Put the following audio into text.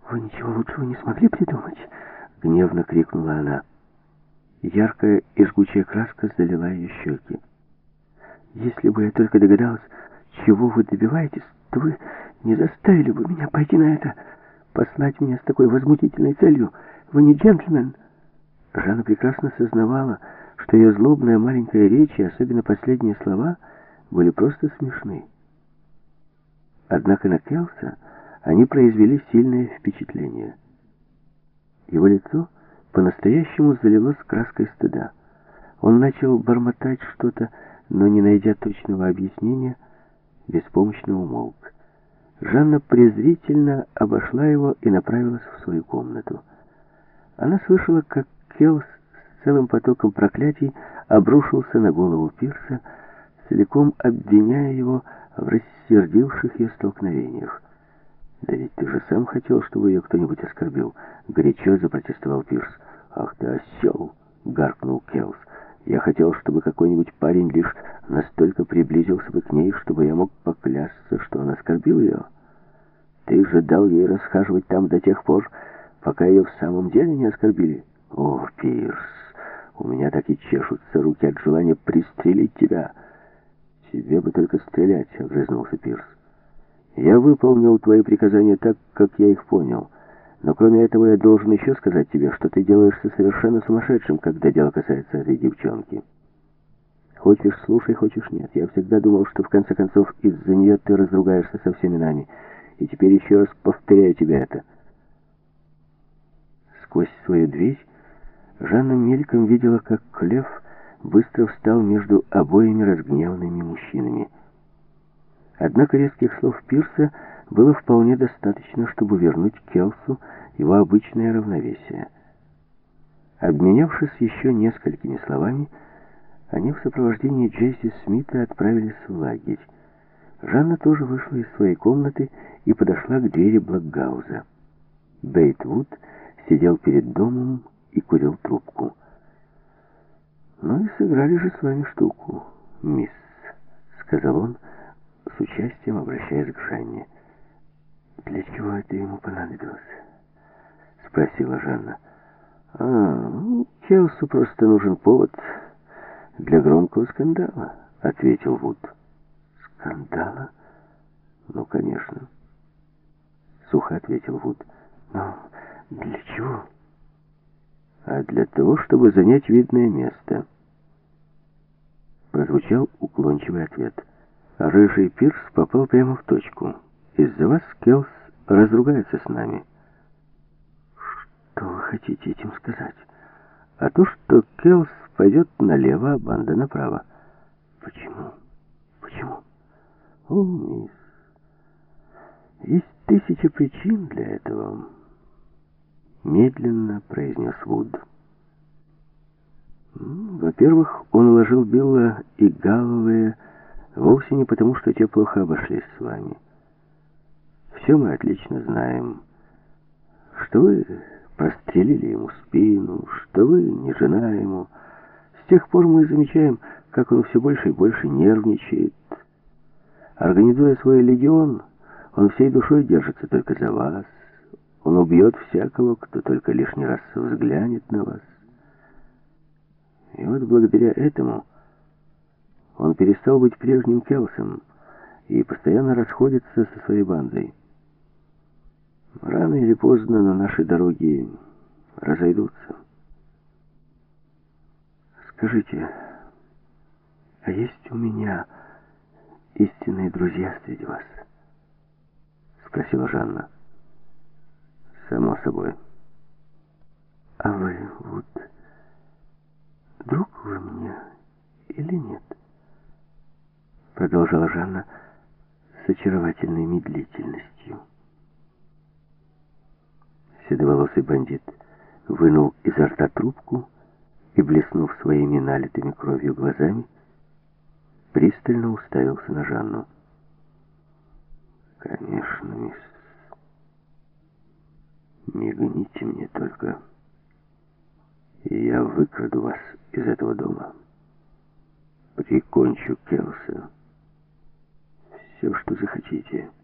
«Вы ничего лучшего не смогли придумать?» — гневно крикнула она. Яркая и жгучая краска залила ее щеки. «Если бы я только догадалась, чего вы добиваетесь, то вы не заставили бы меня пойти на это, послать меня с такой возмутительной целью. Вы не джентльмен». Жанна прекрасно сознавала, что ее злобная маленькая речь, и особенно последние слова, были просто смешны. Однако на Келса они произвели сильное впечатление. Его лицо по-настоящему залилось краской стыда. Он начал бормотать что-то, но, не найдя точного объяснения, беспомощно умолк. Жанна презрительно обошла его и направилась в свою комнату. Она слышала, как Келс с целым потоком проклятий обрушился на голову Пирса, целиком обвиняя его в рассердивших ее столкновениях. «Да ведь ты же сам хотел, чтобы ее кто-нибудь оскорбил», — горячо запротестовал Пирс. «Ах ты осел!» — гаркнул Келс. «Я хотел, чтобы какой-нибудь парень лишь настолько приблизился бы к ней, чтобы я мог поклясться, что он оскорбил ее. Ты же дал ей расхаживать там до тех пор, пока ее в самом деле не оскорбили. О, Пирс, у меня так и чешутся руки от желания пристрелить тебя». «Тебе бы только стрелять», — огрызнулся Пирс. «Я выполнил твои приказания так, как я их понял. Но кроме этого я должен еще сказать тебе, что ты делаешься совершенно сумасшедшим, когда дело касается этой девчонки. Хочешь — слушай, хочешь — нет. Я всегда думал, что в конце концов из-за нее ты разругаешься со всеми нами. И теперь еще раз повторяю тебе это». Сквозь свою дверь Жанна мельком видела, как Лев быстро встал между обоими разгневанными мужчинами. Однако резких слов Пирса было вполне достаточно, чтобы вернуть Келсу его обычное равновесие. Обменявшись еще несколькими словами, они в сопровождении Джесси Смита отправились в лагерь. Жанна тоже вышла из своей комнаты и подошла к двери Блокгауза. Бейт Вуд сидел перед домом и курил трубку. «Ну и сыграли же с вами штуку, мисс», — сказал он, с участием обращаясь к Жанне. «Для чего это ему понадобилось?» — спросила Жанна. Келсу просто нужен повод для громкого скандала», — ответил Вуд. «Скандала? Ну, конечно», — сухо ответил Вуд. «Но для чего?» «А для того, чтобы занять видное место», — прозвучал уклончивый ответ. «Рыжий Пирс попал прямо в точку. Из-за вас Келс разругается с нами». «Что вы хотите этим сказать?» «А то, что Келс пойдет налево, а банда направо». «Почему? Почему?» «О, мисс, есть тысяча причин для этого», — медленно произнес Вуд. «Во-первых, он уложил Билла и Галлоуэя вовсе не потому, что те плохо обошлись с вами. Все мы отлично знаем, что вы прострелили ему спину, что вы не жена ему. С тех пор мы замечаем, как он все больше и больше нервничает. Организуя свой легион, он всей душой держится только за вас. Он убьет всякого, кто только лишний раз взглянет на вас. И вот благодаря этому он перестал быть прежним Келсом и постоянно расходится со своей бандой. Рано или поздно, но наши дороги разойдутся. Скажите, а есть у меня истинные друзья среди вас?» — спросила Жанна. «Само собой». «А вы, Вуд, друг вы мне или нет?» — продолжала Жанна с очаровательной медлительностью. Седоволосый бандит вынул изо рта трубку и, блеснув своими налитыми кровью глазами, пристально уставился на Жанну. «Конечно, мисс. Мигните мне только, и я выкраду вас из этого дома. Прикончу Келса. Все, что захотите».